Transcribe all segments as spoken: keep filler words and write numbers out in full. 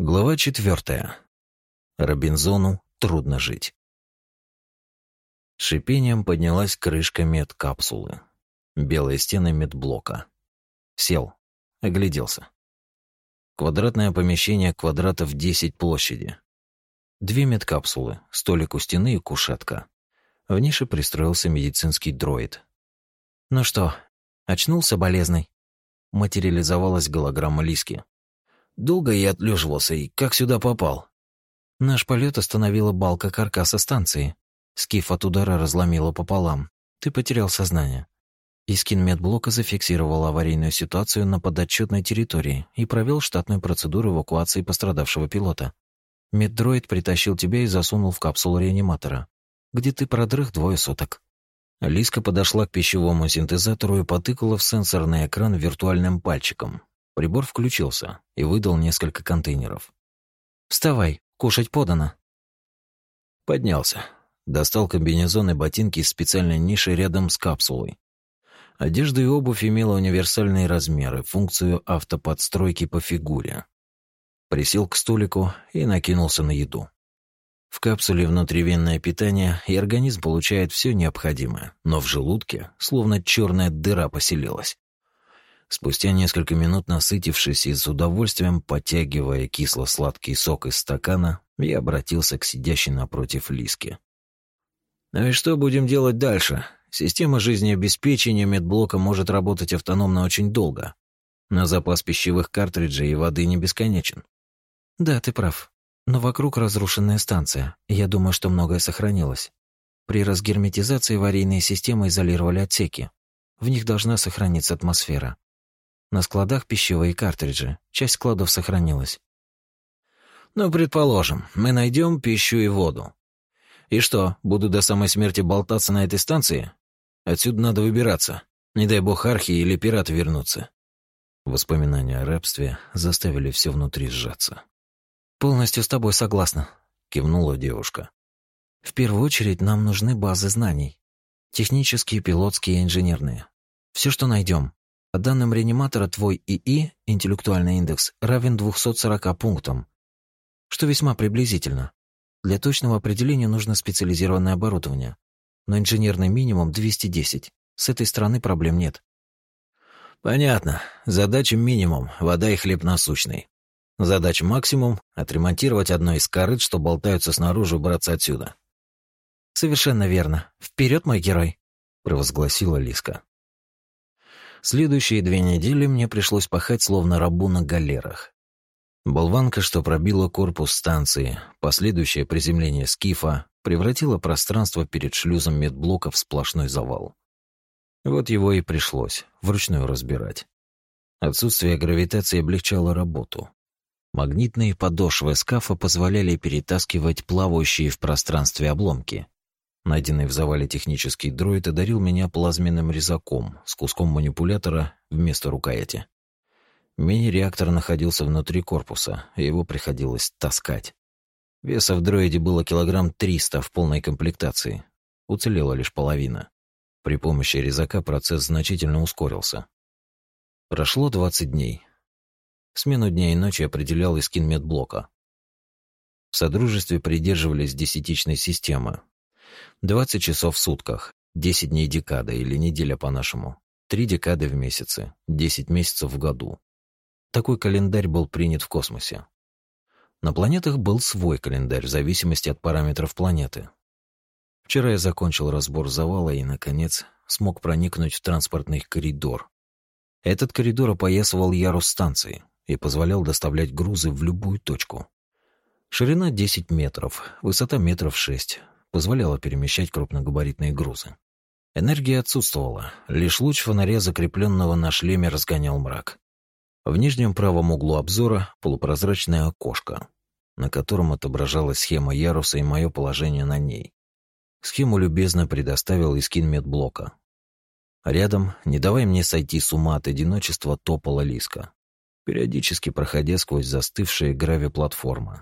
Глава четвертая. Робинзону трудно жить. С шипением поднялась крышка медкапсулы. Белые стены медблока. Сел. Огляделся. Квадратное помещение квадратов десять площади. Две медкапсулы, столик у стены и кушетка. В нише пристроился медицинский дроид. «Ну что, очнулся, болезный?» Материализовалась голограмма Лиски. «Долго я отлеживался и как сюда попал?» «Наш полет остановила балка каркаса станции. Скиф от удара разломила пополам. Ты потерял сознание». Искин медблока зафиксировал аварийную ситуацию на подотчетной территории и провел штатную процедуру эвакуации пострадавшего пилота. Меддроид притащил тебя и засунул в капсулу реаниматора, где ты продрых двое суток. Лиска подошла к пищевому синтезатору и потыкала в сенсорный экран виртуальным пальчиком. Прибор включился и выдал несколько контейнеров. «Вставай, кушать подано». Поднялся. Достал комбинезон и ботинки из специальной ниши рядом с капсулой. Одежда и обувь имела универсальные размеры, функцию автоподстройки по фигуре. Присел к столику и накинулся на еду. В капсуле внутривенное питание, и организм получает все необходимое, но в желудке словно черная дыра поселилась. Спустя несколько минут, насытившись и с удовольствием потягивая кисло-сладкий сок из стакана, я обратился к сидящей напротив Лиске. «Ну и что будем делать дальше? Система жизнеобеспечения медблока может работать автономно очень долго, но запас пищевых картриджей и воды не бесконечен». «Да, ты прав. Но вокруг разрушенная станция, и я думаю, что многое сохранилось. При разгерметизации аварийные системы изолировали отсеки. В них должна сохраниться атмосфера. На складах пищевые картриджи. Часть складов сохранилась». «Ну, предположим, мы найдем пищу и воду. И что, буду до самой смерти болтаться на этой станции? Отсюда надо выбираться. Не дай бог архи или пираты вернутся». Воспоминания о рабстве заставили все внутри сжаться. «Полностью с тобой согласна», — кивнула девушка. «В первую очередь нам нужны базы знаний. Технические, пилотские и инженерные. Все, что найдем. По данным реаниматора, твой ИИ, интеллектуальный индекс, равен двумстам сорока пунктам, что весьма приблизительно. Для точного определения нужно специализированное оборудование, но инженерный минимум двести десять. С этой стороны проблем нет». «Понятно. Задача минимум — вода и хлеб насущный. Задача максимум — отремонтировать одно из корыт, что болтаются снаружи, убраться отсюда». «Совершенно верно. Вперед, мой герой!» — провозгласила Лиска. Следующие две недели мне пришлось пахать словно рабу на галерах. Болванка, что пробила корпус станции, последующее приземление скифа, превратило пространство перед шлюзом медблока в сплошной завал. Вот его и пришлось вручную разбирать. Отсутствие гравитации облегчало работу. Магнитные подошвы скафа позволяли перетаскивать плавающие в пространстве обломки. Найденный в завале технический дроид одарил меня плазменным резаком с куском манипулятора вместо рукояти. Мини-реактор находился внутри корпуса, и его приходилось таскать. Веса в дроиде было килограмм триста в полной комплектации. Уцелела лишь половина. При помощи резака процесс значительно ускорился. Прошло двадцать дней. Смену дня и ночи определял Искин медблока. В Содружестве придерживались десятичной системы. двадцать часов в сутках, десять дней декада или неделя по-нашему, три декады в месяце, десять месяцев в году. Такой календарь был принят в космосе. На планетах был свой календарь в зависимости от параметров планеты. Вчера я закончил разбор завала и, наконец, смог проникнуть в транспортный коридор. Этот коридор опоясывал ярус станции и позволял доставлять грузы в любую точку. Ширина десять метров, высота метров шесть, позволяла перемещать крупногабаритные грузы. Энергия отсутствовала, лишь луч фонаря, закрепленного на шлеме, разгонял мрак. В нижнем правом углу обзора полупрозрачное окошко, на котором отображалась схема яруса и мое положение на ней. Схему любезно предоставил Искин медблока. Рядом, не давая мне сойти с ума от одиночества, топала Лиска, периодически проходя сквозь застывшие гравиплатформы.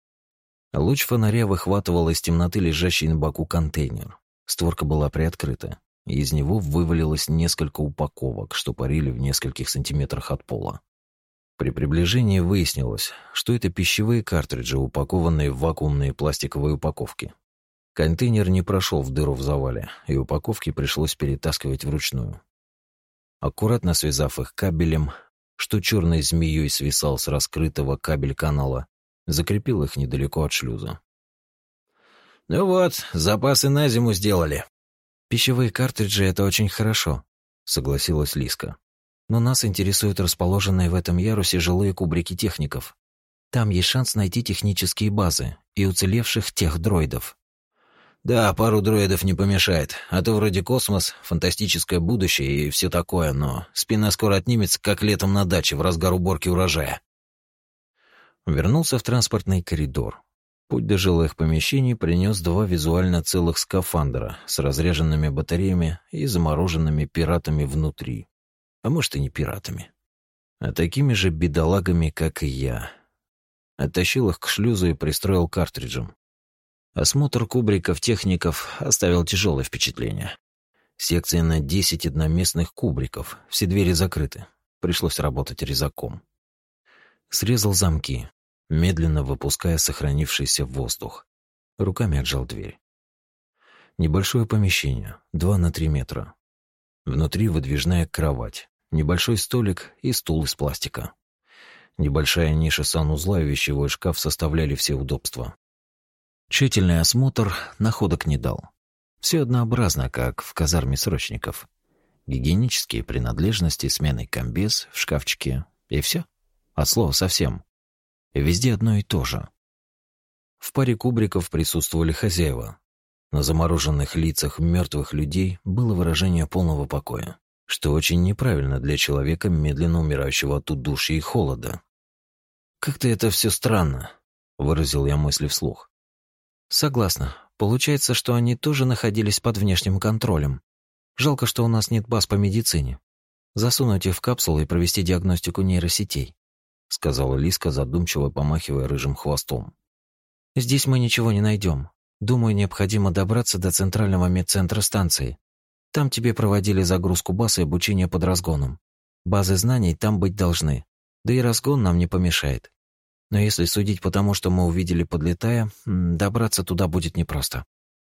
Луч фонаря выхватывал из темноты лежащий на боку контейнер. Створка была приоткрыта, и из него вывалилось несколько упаковок, что парили в нескольких сантиметрах от пола. При приближении выяснилось, что это пищевые картриджи, упакованные в вакуумные пластиковые упаковки. Контейнер не прошел в дыру в завале, и упаковки пришлось перетаскивать вручную. Аккуратно связав их кабелем, что черной змеей свисал с раскрытого кабель-канала, закрепил их недалеко от шлюза. «Ну вот, запасы на зиму сделали». «Пищевые картриджи — это очень хорошо», — согласилась Лиска. «Но нас интересуют расположенные в этом ярусе жилые кубрики техников. Там есть шанс найти технические базы и уцелевших тех дроидов». «Да, пару дроидов не помешает, а то вроде космос, фантастическое будущее и все такое, но спина скоро отнимется, как летом на даче в разгар уборки урожая». Вернулся в транспортный коридор. Путь до жилых помещений принес два визуально целых скафандра с разряженными батареями и замороженными пиратами внутри. А может, и не пиратами, а такими же бедолагами, как и я. Оттащил их к шлюзу и пристроил к картриджам. Осмотр кубриков техников оставил тяжелое впечатление. Секция на десять одноместных кубриков, все двери закрыты. Пришлось работать резаком. Срезал замки, медленно выпуская сохранившийся воздух. Руками отжал дверь. Небольшое помещение, два на три метра. Внутри выдвижная кровать, небольшой столик и стул из пластика. Небольшая ниша санузла и вещевой шкаф составляли все удобства. Тщательный осмотр находок не дал. Все однообразно, как в казарме срочников. Гигиенические принадлежности, сменный комбез в шкафчике и все. От слова совсем. И везде одно и то же. В паре кубриков присутствовали хозяева. На замороженных лицах мертвых людей было выражение полного покоя, что очень неправильно для человека, медленно умирающего от удушья и холода. «Как-то это все странно», — выразил я мысли вслух. «Согласна. Получается, что они тоже находились под внешним контролем. Жалко, что у нас нет баз по медицине. Засунуть их в капсулу и провести диагностику нейросетей», — сказала Лиска, задумчиво помахивая рыжим хвостом. «Здесь мы ничего не найдем. Думаю, необходимо добраться до центрального медцентра станции. Там тебе проводили загрузку баз и обучение под разгоном. Базы знаний там быть должны. Да и разгон нам не помешает. Но если судить по тому, что мы увидели, подлетая, добраться туда будет непросто».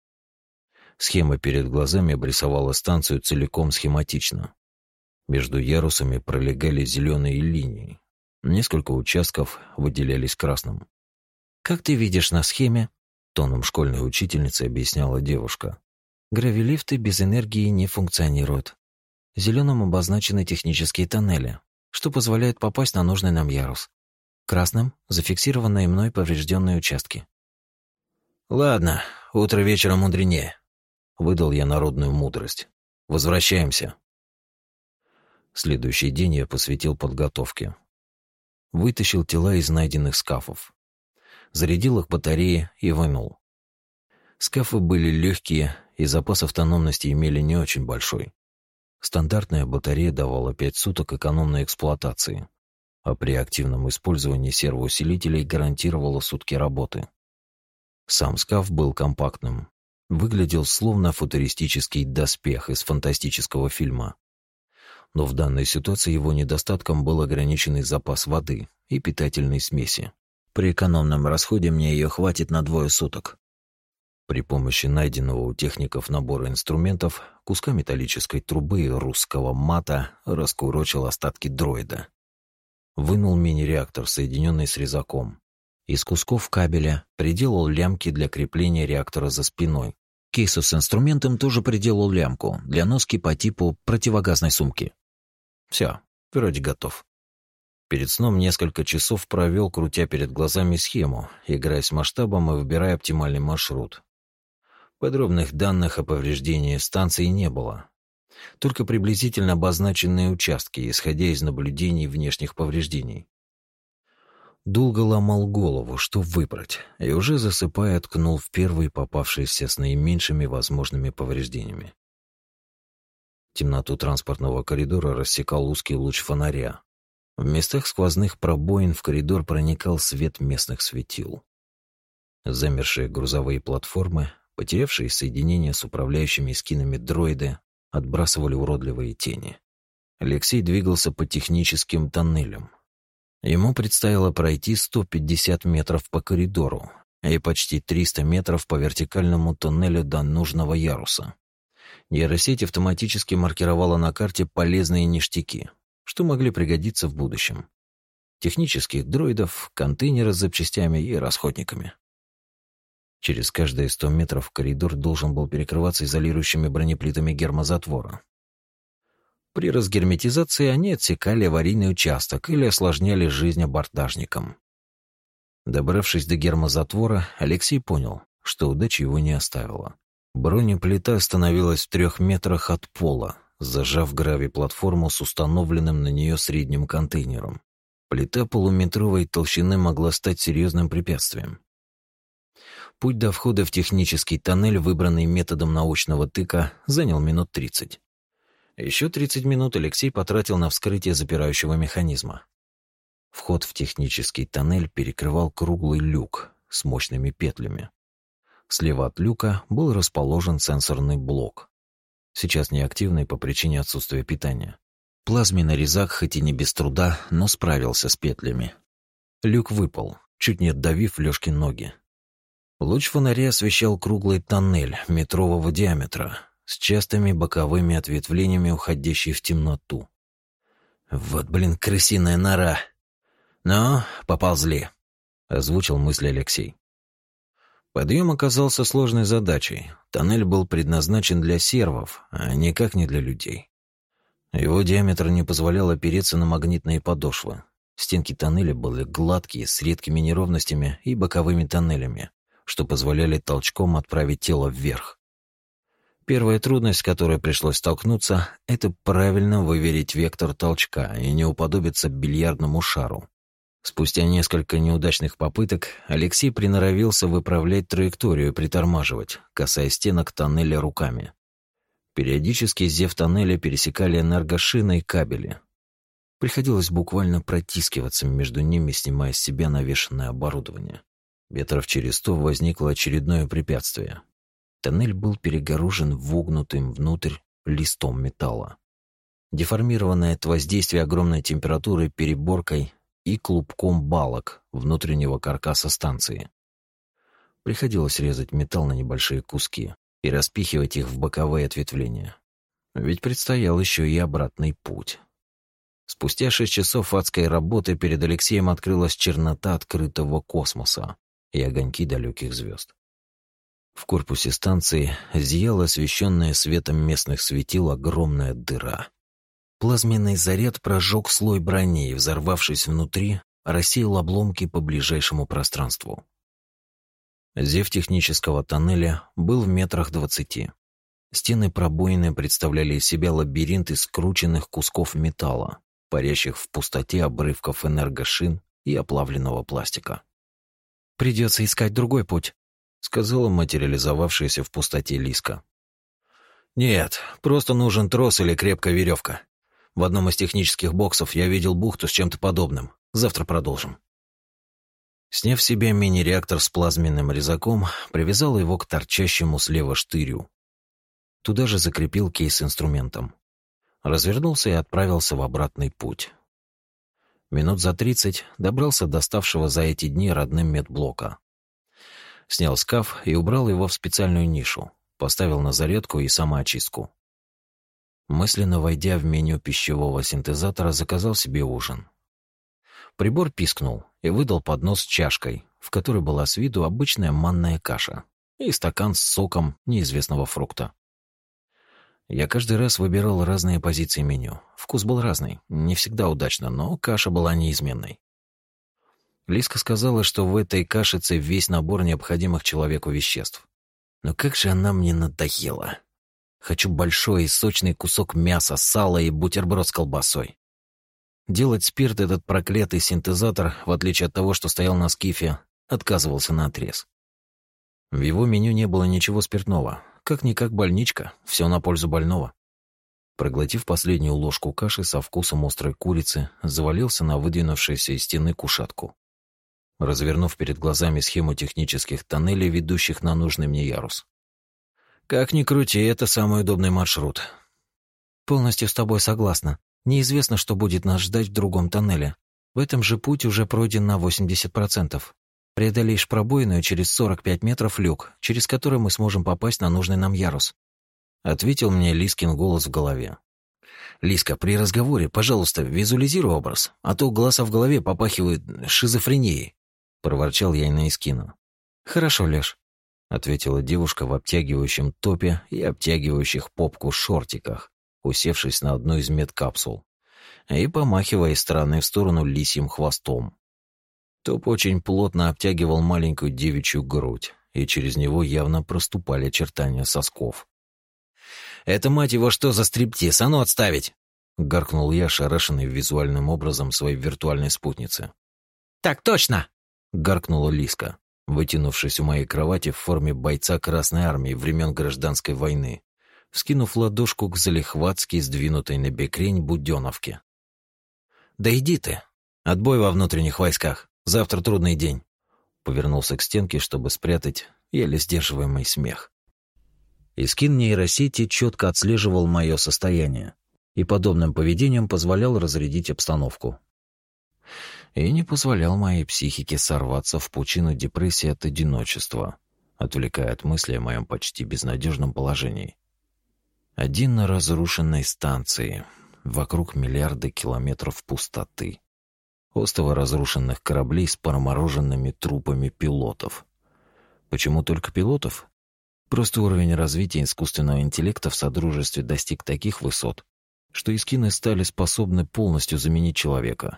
Схема перед глазами обрисовала станцию целиком схематично. Между ярусами пролегали зеленые линии. Несколько участков выделялись красным. «Как ты видишь на схеме», — тоном школьной учительницы объясняла девушка, «гравилифты без энергии не функционируют. Зеленым обозначены технические тоннели, что позволяет попасть на нужный нам ярус. Красным — зафиксированные мной поврежденные участки». «Ладно, утро вечера мудренее», — выдал я народную мудрость. «Возвращаемся». Следующий день я посвятил подготовке. Вытащил тела из найденных скафов. Зарядил их батареи и вынул. Скафы были легкие и запас автономности имели не очень большой. Стандартная батарея давала пять суток экономной эксплуатации, а при активном использовании сервоусилителей гарантировала сутки работы. Сам скаф был компактным, выглядел словно футуристический доспех из фантастического фильма. Но в данной ситуации его недостатком был ограниченный запас воды и питательной смеси. При экономном расходе мне ее хватит на двое суток. При помощи найденного у техников набора инструментов, куска металлической трубы и русского мата раскурочил остатки дроида. Вынул мини-реактор, соединенный с резаком. Из кусков кабеля приделал лямки для крепления реактора за спиной. К кейсу с инструментом тоже приделал лямку для носки по типу противогазной сумки. Все, вроде готов. Перед сном несколько часов провел, крутя перед глазами схему, играя с масштабом и выбирая оптимальный маршрут. Подробных данных о повреждении станции не было. Только приблизительно обозначенные участки, исходя из наблюдений внешних повреждений. Долго ломал голову, что выбрать, и уже засыпая ткнул в первый попавшийся с наименьшими возможными повреждениями. Темноту транспортного коридора рассекал узкий луч фонаря. В местах сквозных пробоин в коридор проникал свет местных светил. Замершие грузовые платформы, потерявшие соединение с управляющими скинами дроиды, отбрасывали уродливые тени. Алексей двигался по техническим тоннелям. Ему предстояло пройти сто пятьдесят метров по коридору и почти триста метров по вертикальному туннелю до нужного яруса. Нейросеть автоматически маркировала на карте полезные ништяки, что могли пригодиться в будущем. Технических дроидов, контейнеры с запчастями и расходниками. Через каждые сто метров коридор должен был перекрываться изолирующими бронеплитами гермозатвора. При разгерметизации они отсекали аварийный участок или осложняли жизнь абордажникам. Добравшись до гермозатвора, Алексей понял, что удача его не оставила. Бронеплита остановилась в трех метрах от пола, зажав грави-платформу с установленным на нее средним контейнером. Плита полуметровой толщины могла стать серьезным препятствием. Путь до входа в технический тоннель, выбранный методом научного тыка, занял минут тридцать. Еще тридцать минут Алексей потратил на вскрытие запирающего механизма. Вход в технический тоннель перекрывал круглый люк с мощными петлями. Слева от люка был расположен сенсорный блок, сейчас неактивный по причине отсутствия питания. Плазменный резак, хоть и не без труда, но справился с петлями. Люк выпал, чуть не отдавив Лёшкин ноги. Луч фонаря освещал круглый тоннель метрового диаметра с частыми боковыми ответвлениями, уходящие в темноту. «Вот, блин, крысиная нора! Ну, поползли!» — озвучил мысль Алексей. Подъем оказался сложной задачей. Тоннель был предназначен для сервов, а никак не для людей. Его диаметр не позволял опереться на магнитные подошвы. Стенки тоннеля были гладкие, с редкими неровностями и боковыми тоннелями, что позволяли толчком отправить тело вверх. Первая трудность, с которой пришлось столкнуться, это правильно выверить вектор толчка и не уподобиться бильярдному шару. Спустя несколько неудачных попыток Алексей приноровился выправлять траекторию и притормаживать, касаясь стенок тоннеля руками. Периодически зев тоннеля пересекали энергошины и кабели. Приходилось буквально протискиваться между ними, снимая с себя навешанное оборудование. Метров через сто возникло очередное препятствие. Тоннель был перегорожен вогнутым внутрь листом металла. Деформированная от воздействия огромной температуры переборкой и клубком балок внутреннего каркаса станции. Приходилось резать металл на небольшие куски и распихивать их в боковые ответвления. Ведь предстоял еще и обратный путь. Спустя шесть часов адской работы перед Алексеем открылась чернота открытого космоса и огоньки далеких звезд. В корпусе станции зияла освещенная светом местных светил огромная дыра. Плазменный заряд прожег слой брони и, взорвавшись внутри, рассеял обломки по ближайшему пространству. Зев технического тоннеля был в метрах двадцати. Стены пробоины представляли из себя лабиринт из скрученных кусков металла, парящих в пустоте обрывков энергошин и оплавленного пластика. «Придется искать другой путь», — сказала материализовавшаяся в пустоте Лиска. «Нет, просто нужен трос или крепкая веревка. В одном из технических боксов я видел бухту с чем-то подобным. Завтра продолжим». Сняв с себя мини-реактор с плазменным резаком, привязал его к торчащему слева штырю. Туда же закрепил кейс с инструментом. Развернулся и отправился в обратный путь. Минут за тридцать добрался до ставшего за эти дни родным медблока. Снял скаф и убрал его в специальную нишу, поставил на зарядку и самоочистку. Мысленно войдя в меню пищевого синтезатора, заказал себе ужин. Прибор пискнул и выдал поднос с чашкой, в которой была с виду обычная манная каша, и стакан с соком неизвестного фрукта. Я каждый раз выбирал разные позиции меню. Вкус был разный, не всегда удачно, но каша была неизменной. Лиска сказала, что в этой кашице весь набор необходимых человеку веществ. Но как же она мне надоела. Хочу большой и сочный кусок мяса, сала и бутерброд с колбасой. Делать спирт этот проклятый синтезатор, в отличие от того, что стоял на скифе, отказывался наотрез. В его меню не было ничего спиртного. Как-никак больничка, все на пользу больного. Проглотив последнюю ложку каши со вкусом острой курицы, завалился на выдвинувшуюся из стены кушетку. Развернув перед глазами схему технических тоннелей, ведущих на нужный мне ярус. Как ни крути, это самый удобный маршрут. Полностью с тобой согласна. Неизвестно, что будет нас ждать в другом тоннеле. В этом же путь уже пройден на восемьдесят процентов. Преодолеешь пробоину через сорок пять метров люк, через который мы сможем попасть на нужный нам ярус. Ответил мне Лискин голос в голове. «Лиска, при разговоре, пожалуйста, визуализируй образ, а то глаза в голове попахивают шизофренией», — проворчал я на Искину. «Хорошо, Леш», — ответила девушка в обтягивающем топе и обтягивающих попку шортиках, усевшись на одну из медкапсул и помахивая из стороны в сторону лисьим хвостом. Топ очень плотно обтягивал маленькую девичью грудь, и через него явно проступали очертания сосков. «Это, мать его, что за стриптиз? А ну отставить!» — гаркнул я, шарашенный визуальным образом своей виртуальной спутницы. «Так точно!» — гаркнула Лиска, вытянувшись у моей кровати в форме бойца Красной Армии времен Гражданской войны, вскинув ладошку к залихватски сдвинутой на бекрень буденовке. «Да иди ты! Отбой во внутренних войсках! Завтра трудный день!» Повернулся к стенке, чтобы спрятать еле сдерживаемый смех. Искин нейросети четко отслеживал мое состояние и подобным поведением позволял разрядить обстановку. И не позволял моей психике сорваться в пучину депрессии от одиночества, отвлекая от мысли о моем почти безнадежном положении. Один на разрушенной станции, вокруг миллиарды километров пустоты, остова разрушенных кораблей с промороженными трупами пилотов. Почему только пилотов? Просто уровень развития искусственного интеллекта в Содружестве достиг таких высот, что искины стали способны полностью заменить человека.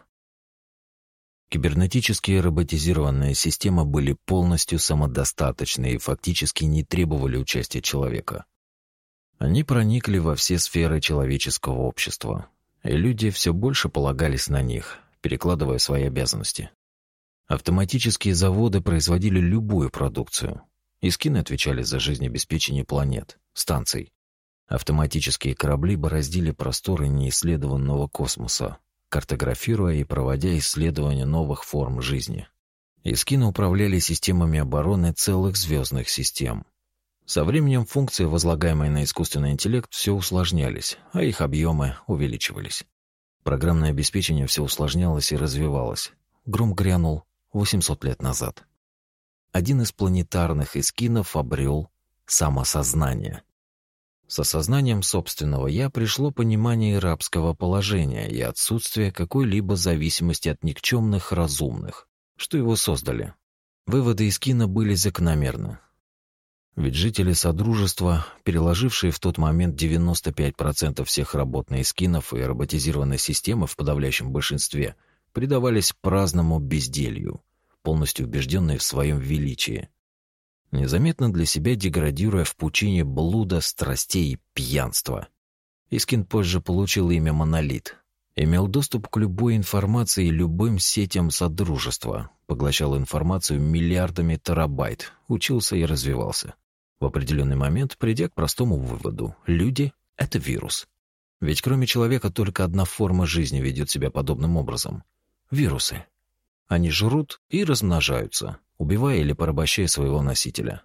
Кибернетические роботизированные системы были полностью самодостаточны и фактически не требовали участия человека. Они проникли во все сферы человеческого общества, и люди все больше полагались на них, перекладывая свои обязанности. Автоматические заводы производили любую продукцию. Искины отвечали за жизнеобеспечение планет, станций. Автоматические корабли бороздили просторы неисследованного космоса, картографируя и проводя исследования новых форм жизни. Искины управляли системами обороны целых звездных систем. Со временем функции, возлагаемые на искусственный интеллект, все усложнялись, а их объемы увеличивались. Программное обеспечение все усложнялось и развивалось. Гром грянул восемьсот лет назад. Один из планетарных искинов обрел самосознание. С осознанием собственного «я» пришло понимание рабского положения и отсутствие какой-либо зависимости от никчемных разумных, что его создали. Выводы искина были закономерны. Ведь жители Содружества, переложившие в тот момент девяносто пять процентов всех работ на искинов и роботизированной системы в подавляющем большинстве, предавались праздному безделью, полностью убежденные в своем величии, незаметно для себя деградируя в пучине блуда, страстей и пьянства. Искин позже получил имя Монолит, имел доступ к любой информации и любым сетям Содружества, поглощал информацию миллиардами терабайт, учился и развивался. В определенный момент придя к простому выводу: люди — это вирус. Ведь кроме человека только одна форма жизни ведет себя подобным образом — вирусы. Они жрут и размножаются, убивая или порабощая своего носителя.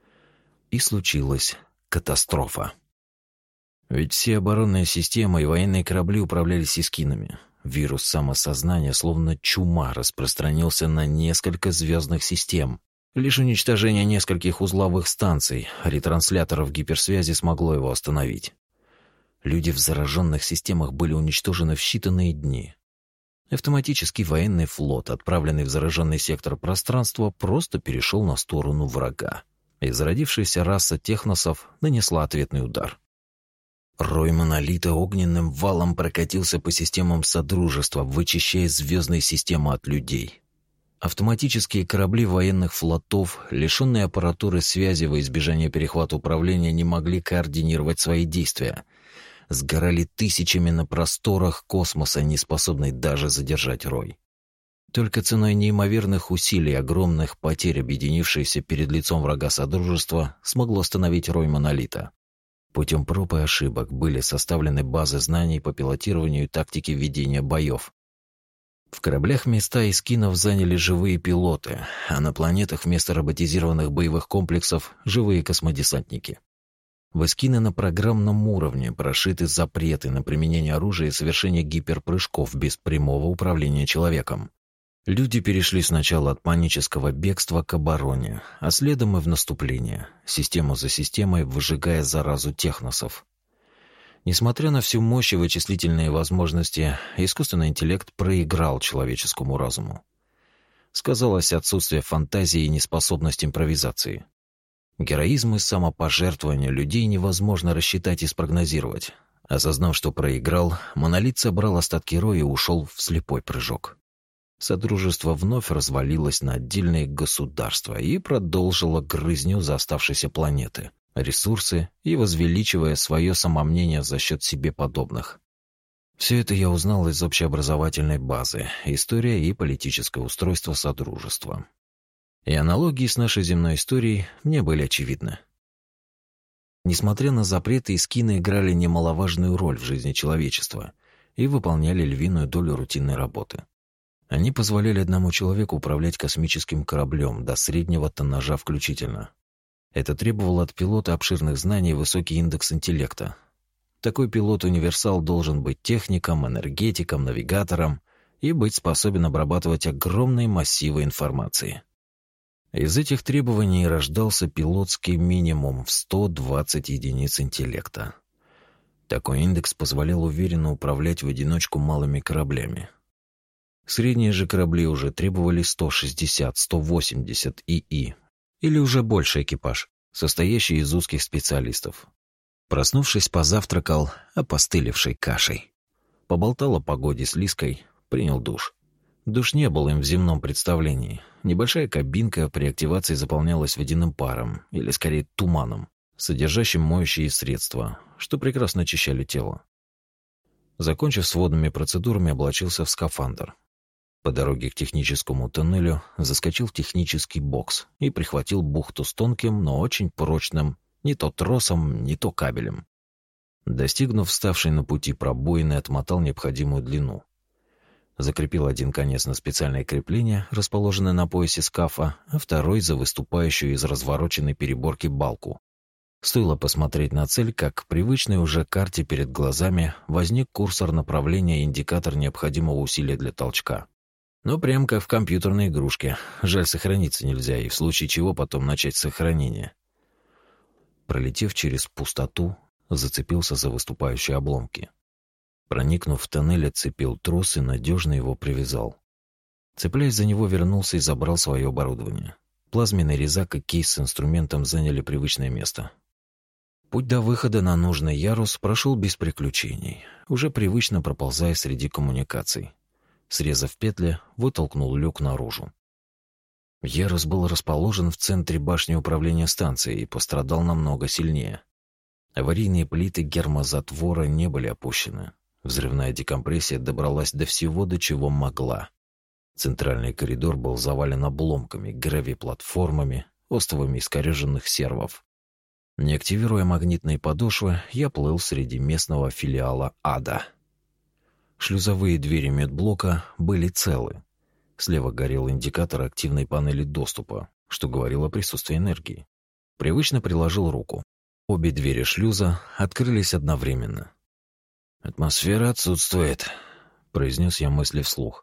И случилась катастрофа. Ведь все оборонные системы и военные корабли управлялись искинами. Вирус самосознания, словно чума, распространился на несколько звездных систем. Лишь уничтожение нескольких узловых станций, ретрансляторов гиперсвязи смогло его остановить. Люди в зараженных системах были уничтожены в считанные дни. Автоматический военный флот, отправленный в зараженный сектор пространства, просто перешел на сторону врага, и зародившаяся раса техносов нанесла ответный удар. Рой Монолита огненным валом прокатился по системам Содружества, вычищая звездные системы от людей. Автоматические корабли военных флотов, лишенные аппаратуры связи во избежание перехвата управления, не могли координировать свои действия. Сгорали тысячами на просторах космоса, не способный даже задержать рой. Только ценой неимоверных усилий, огромных потерь, объединившееся перед лицом врага Содружества, смогло остановить рой Монолита. Путем проб и ошибок были составлены базы знаний по пилотированию и тактике ведения боев. В кораблях места искинов заняли живые пилоты, а на планетах вместо роботизированных боевых комплексов — живые космодесантники. В эскины на программном уровне прошиты запреты на применение оружия и совершение гиперпрыжков без прямого управления человеком. Люди перешли сначала от панического бегства к обороне, а следом и в наступление, систему за системой выжигая заразу техносов. Несмотря на всю мощь и вычислительные возможности, искусственный интеллект проиграл человеческому разуму. Сказалось отсутствие фантазии и неспособность импровизации. Героизм и самопожертвование людей невозможно рассчитать и спрогнозировать. Осознав, что проиграл, монолит собрал остатки роя и ушел в слепой прыжок. Содружество вновь развалилось на отдельные государства и продолжило грызню за оставшиеся планеты, ресурсы и возвеличивая свое самомнение за счет себе подобных. Все это я узнал из общеобразовательной базы «История и политическое устройство Содружества». И аналогии с нашей земной историей мне были очевидны. Несмотря на запреты, эскины играли немаловажную роль в жизни человечества и выполняли львиную долю рутинной работы. Они позволяли одному человеку управлять космическим кораблем до среднего тоннажа включительно. Это требовало от пилота обширных знаний и высокий индекс интеллекта. Такой пилот-универсал должен быть техником, энергетиком, навигатором и быть способен обрабатывать огромные массивы информации. Из этих требований рождался пилотский минимум в сто двадцать единиц интеллекта. Такой индекс позволял уверенно управлять в одиночку малыми кораблями. Средние же корабли уже требовали сто шестьдесят - сто восемьдесят ИИ, или уже больше экипаж, состоящий из узких специалистов. Проснувшись, позавтракал опостылевшей кашей. Поболтал о погоде с Лиской, принял душ. Душ не был им в земном представлении. Небольшая кабинка при активации заполнялась водяным паром, или скорее туманом, содержащим моющие средства, что прекрасно очищали тело. Закончив с водными процедурами, облачился в скафандр. По дороге к техническому тоннелю заскочил в технический бокс и прихватил бухту с тонким, но очень прочным не то тросом, не то кабелем. Достигнув вставшей на пути пробоины, отмотал необходимую длину. Закрепил один конец на специальное крепление, расположенное на поясе скафа, а второй за выступающую из развороченной переборки балку. Стоило посмотреть на цель, как к привычной уже карте перед глазами возник курсор направления и индикатор необходимого усилия для толчка. Ну, прям как в компьютерной игрушке. Жаль, сохраниться нельзя, и в случае чего потом начать сохранение. Пролетев через пустоту, зацепился за выступающие обломки. Проникнув в тоннель, отцепил трос и надежно его привязал. Цепляясь за него, вернулся и забрал свое оборудование. Плазменный резак и кейс с инструментом заняли привычное место. Путь до выхода на нужный ярус прошел без приключений, уже привычно проползая среди коммуникаций. Срезав петли, вытолкнул люк наружу. Ярус был расположен в центре башни управления станцией и пострадал намного сильнее. Аварийные плиты гермозатвора не были опущены. Взрывная декомпрессия добралась до всего, до чего могла. Центральный коридор был завален обломками, гравиплатформами, остовами искореженных сервов. Не активируя магнитные подошвы, я плыл среди местного филиала ада. Шлюзовые двери медблока были целы. Слева горел индикатор активной панели доступа, что говорило о присутствии энергии. Привычно приложил руку. Обе двери шлюза открылись одновременно. «Атмосфера отсутствует», — произнес я мысли вслух.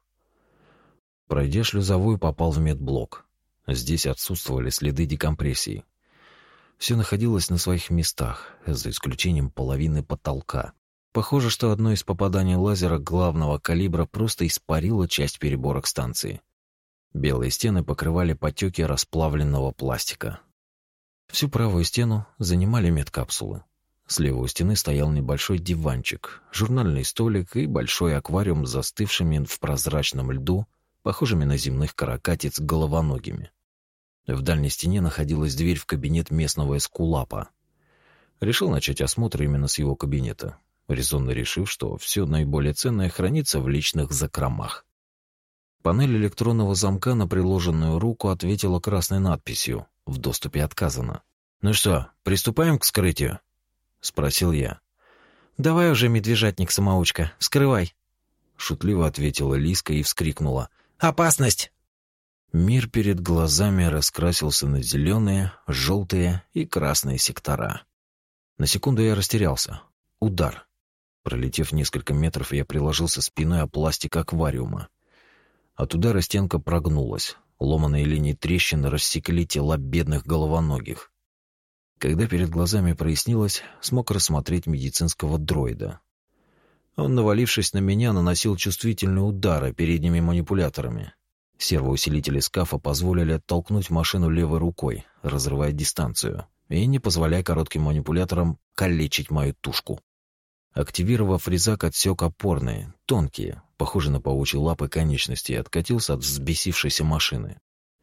Пройдя шлюзовую, попал в медблок. Здесь отсутствовали следы декомпрессии. Все находилось на своих местах, за исключением половины потолка. Похоже, что одно из попаданий лазера главного калибра просто испарило часть переборок станции. Белые стены покрывали потеки расплавленного пластика. Всю правую стену занимали медкапсулы. Слева у стены стоял небольшой диванчик, журнальный столик и большой аквариум с застывшими в прозрачном льду, похожими на земных каракатиц, головоногими. В дальней стене находилась дверь в кабинет местного эскулапа. Решил начать осмотр именно с его кабинета, резонно решив, что все наиболее ценное хранится в личных закромах. Панель электронного замка на приложенную руку ответила красной надписью «В доступе отказано». «Ну что, приступаем к вскрытию?» — спросил я. «Давай уже, медвежатник-самоучка, вскрывай!» Шутливо ответила Лиска и вскрикнула. «Опасность!» Мир перед глазами раскрасился на зеленые, желтые и красные сектора. На секунду я растерялся. Удар. Пролетев несколько метров, я приложился спиной о пластик аквариума. От удара стенка прогнулась. Ломаные линии трещин рассекли тела бедных головоногих. Когда перед глазами прояснилось, смог рассмотреть медицинского дроида. Он, навалившись на меня, наносил чувствительные удары передними манипуляторами. Сервоусилители скафа позволили оттолкнуть машину левой рукой, разрывая дистанцию, и не позволяя коротким манипуляторам калечить мою тушку. Активировав резак, отсек опорные, тонкие, похожие на паучьи лапы конечности, и откатился от взбесившейся машины.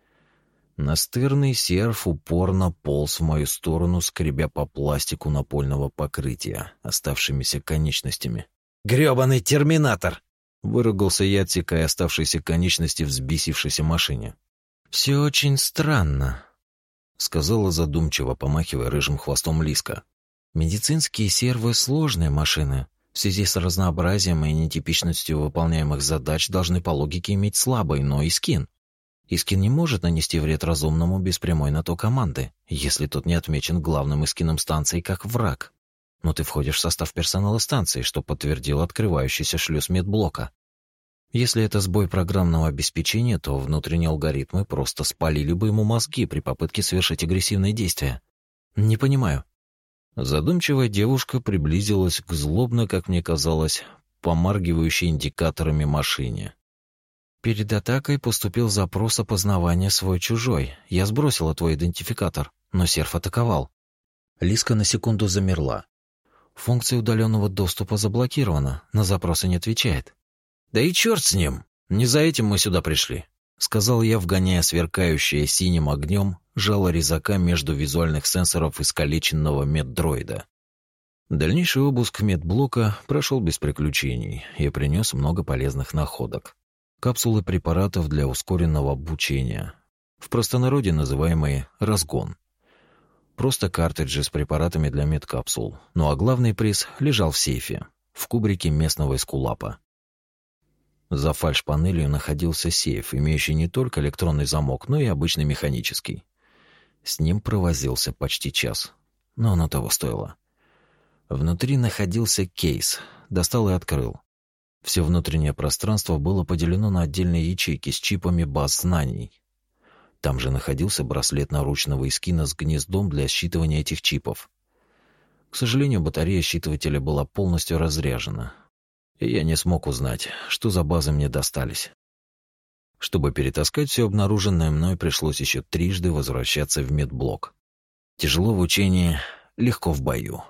Настырный серф упорно полз в мою сторону, скребя по пластику напольного покрытия оставшимися конечностями. «Грёбаный терминатор!» — выругался я, отсекая оставшиеся конечности взбесившейся машине. «Все очень странно», — сказала задумчиво, помахивая рыжим хвостом Лиска. «Медицинские сервы — сложные машины. В связи с разнообразием и нетипичностью выполняемых задач должны по логике иметь слабый, но Искин. Искин не может нанести вред разумному без прямой на то команды, если тот не отмечен главным Искином станции как враг. Но ты входишь в состав персонала станции, что подтвердил открывающийся шлюз медблока. Если это сбой программного обеспечения, то внутренние алгоритмы просто спалили бы ему мозги при попытке совершить агрессивные действия. Не понимаю». Задумчивая девушка приблизилась к злобно, как мне казалось, помаргивающей индикаторами машине. «Перед атакой поступил запрос опознавания свой-чужой. Я сбросила твой идентификатор, но серф атаковал». Лиска на секунду замерла. «Функция удаленного доступа заблокирована, на запросы не отвечает». «Да и черт с ним! Не за этим мы сюда пришли», — сказал я, вгоняя сверкающее синим огнем жало резака между визуальных сенсоров искалеченного меддроида. Дальнейший обыск медблока прошел без приключений и принес много полезных находок. Капсулы препаратов для ускоренного обучения, в простонародье называемые «разгон». Просто картриджи с препаратами для медкапсул, ну а главный приз лежал в сейфе, в кубрике местного эскулапа. За фальшпанелью находился сейф, имеющий не только электронный замок, но и обычный механический. С ним провозился почти час, но оно того стоило. Внутри находился кейс, достал и открыл. Все внутреннее пространство было поделено на отдельные ячейки с чипами баз знаний. Там же находился браслет наручного Искина с гнездом для считывания этих чипов. К сожалению, батарея считывателя была полностью разряжена, и я не смог узнать, что за базы мне достались. Чтобы перетаскать все обнаруженное мной, пришлось еще трижды возвращаться в медблок. Тяжело в учении, легко в бою.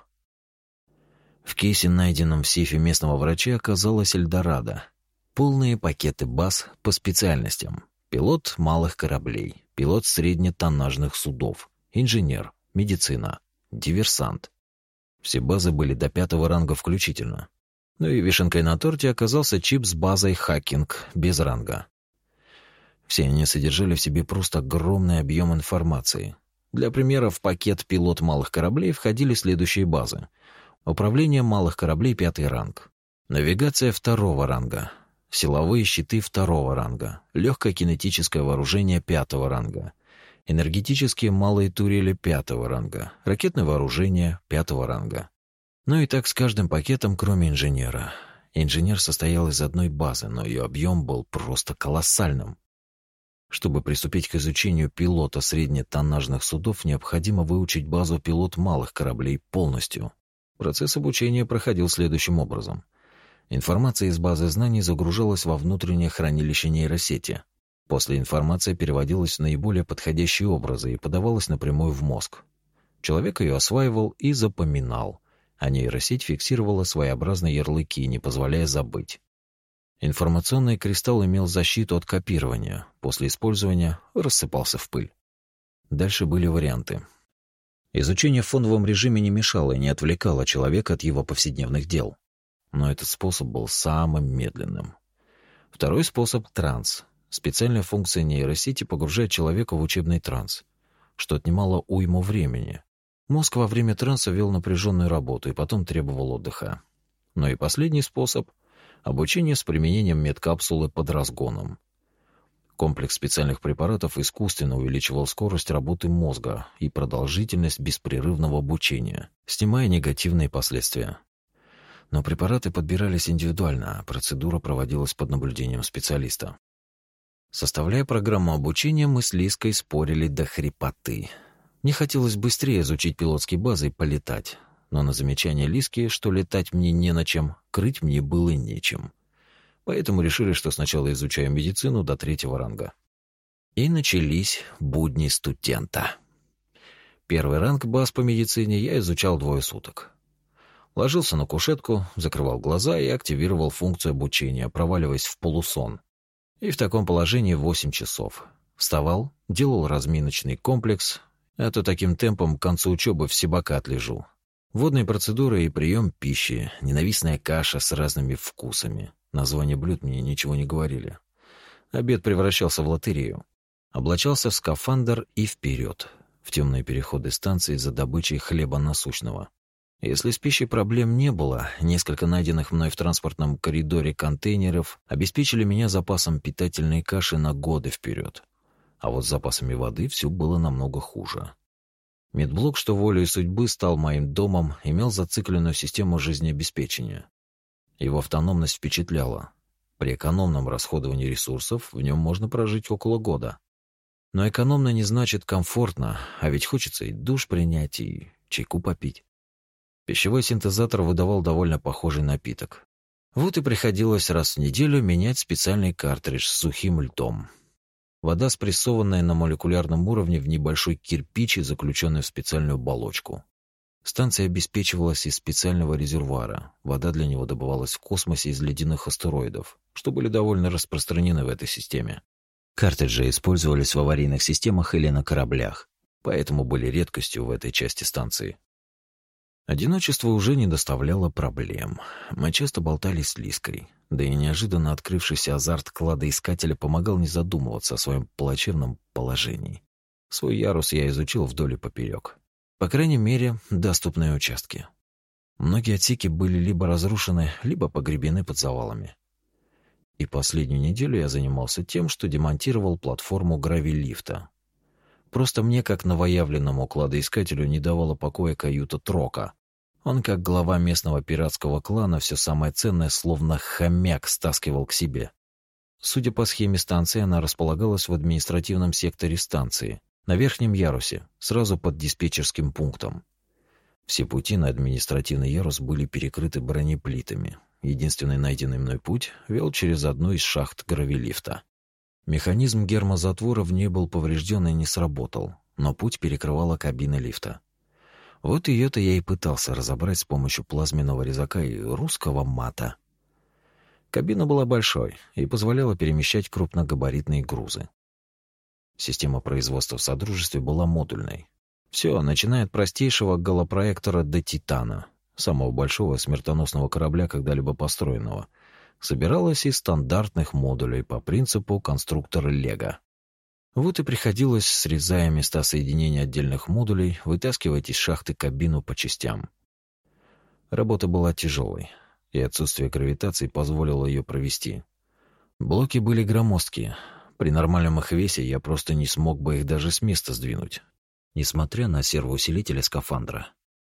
В кейсе, найденном в сейфе местного врача, оказалась Эльдорадо. Полные пакеты баз по специальностям. Пилот малых кораблей, пилот среднетоннажных судов, инженер, медицина, диверсант. Все базы были до пятого ранга включительно. Ну и вишенкой на торте оказался чип с базой «Хакинг» без ранга. Все они содержали в себе просто огромный объем информации. Для примера, в пакет «Пилот малых кораблей» входили следующие базы. Управление малых кораблей пятый ранг. Навигация второго ранга. Силовые щиты второго ранга. Легкое кинетическое вооружение пятого ранга. Энергетические малые турели пятого ранга. Ракетное вооружение пятого ранга. Ну и так с каждым пакетом, кроме инженера. Инженер состоял из одной базы, но ее объем был просто колоссальным. Чтобы приступить к изучению пилота среднетоннажных судов, необходимо выучить базу пилот малых кораблей полностью. Процесс обучения проходил следующим образом. Информация из базы знаний загружалась во внутреннее хранилище нейросети. После информация переводилась в наиболее подходящие образы и подавалась напрямую в мозг. Человек ее осваивал и запоминал, а нейросеть фиксировала своеобразные ярлыки, не позволяя забыть. Информационный кристалл имел защиту от копирования, после использования рассыпался в пыль. Дальше были варианты. Изучение в фоновом режиме не мешало и не отвлекало человека от его повседневных дел. Но этот способ был самым медленным. Второй способ — транс. Специальная функция нейросети погружает человека в учебный транс, что отнимало уйму времени. Мозг во время транса вел напряженную работу и потом требовал отдыха. Ну и последний способ — обучение с применением медкапсулы под разгоном. Комплекс специальных препаратов искусственно увеличивал скорость работы мозга и продолжительность беспрерывного обучения, снимая негативные последствия. Но препараты подбирались индивидуально, а процедура проводилась под наблюдением специалиста. Составляя программу обучения, мы с Лиской спорили до хрипоты. Мне хотелось быстрее изучить пилотские базы и полетать, но на замечание Лиски, что летать мне не на чем, крыть мне было нечем. Поэтому решили, что сначала изучаем медицину до третьего ранга. И начались будни студента. Первый ранг баз по медицине я изучал двое суток. Ложился на кушетку, закрывал глаза и активировал функцию обучения, проваливаясь в полусон. И в таком положении восемь часов. Вставал, делал разминочный комплекс, а то таким темпом к концу учебы все бока отлежу. Водные процедуры и прием пищи, ненавистная каша с разными вкусами. Названия блюд мне ничего не говорили. Обед превращался в лотерею. Облачался в скафандр и вперед, в темные переходы станции за добычей хлеба насущного. Если с пищей проблем не было, несколько найденных мной в транспортном коридоре контейнеров обеспечили меня запасом питательной каши на годы вперед. А вот с запасами воды все было намного хуже. Медблок, что волей судьбы стал моим домом, имел зацикленную систему жизнеобеспечения. Его автономность впечатляла. При экономном расходовании ресурсов в нем можно прожить около года. Но экономно не значит комфортно, а ведь хочется и душ принять, и чайку попить. Пищевой синтезатор выдавал довольно похожий напиток. Вот и приходилось раз в неделю менять специальный картридж с сухим льдом. Вода, спрессованная на молекулярном уровне в небольшой кирпич и заключенная в специальную оболочку. Станция обеспечивалась из специального резервуара. Вода для него добывалась в космосе из ледяных астероидов, что были довольно распространены в этой системе. Картриджи использовались в аварийных системах или на кораблях, поэтому были редкостью в этой части станции. Одиночество уже не доставляло проблем. Мы часто болтали с Лиской, да и неожиданно открывшийся азарт кладоискателя помогал не задумываться о своем плачевном положении. Свой ярус я изучил вдоль и поперек. По крайней мере, доступные участки. Многие отсеки были либо разрушены, либо погребены под завалами. И последнюю неделю я занимался тем, что демонтировал платформу гравилифта. Просто мне, как новоявленному кладоискателю, не давала покоя каюта Трока. Он, как глава местного пиратского клана, все самое ценное, словно хомяк, стаскивал к себе. Судя по схеме станции, она располагалась в административном секторе станции, на верхнем ярусе, сразу под диспетчерским пунктом. Все пути на административный ярус были перекрыты бронеплитами. Единственный найденный мной путь вел через одну из шахт гравилифта. Механизм гермозатвора в ней был поврежден и не сработал, но путь перекрывала кабина лифта. Вот ее-то я и пытался разобрать с помощью плазменного резака и русского мата. Кабина была большой и позволяла перемещать крупногабаритные грузы. Система производства в Содружестве была модульной. Все, начиная от простейшего голопроектора до Титана, самого большого смертоносного корабля, когда-либо построенного, собиралась из стандартных модулей по принципу конструктора Лего. Вот и приходилось, срезая места соединения отдельных модулей, вытаскивать из шахты кабину по частям. Работа была тяжелой, и отсутствие гравитации позволило ее провести. Блоки были громоздкие. При нормальном их весе я просто не смог бы их даже с места сдвинуть, несмотря на сервоусилители скафандра.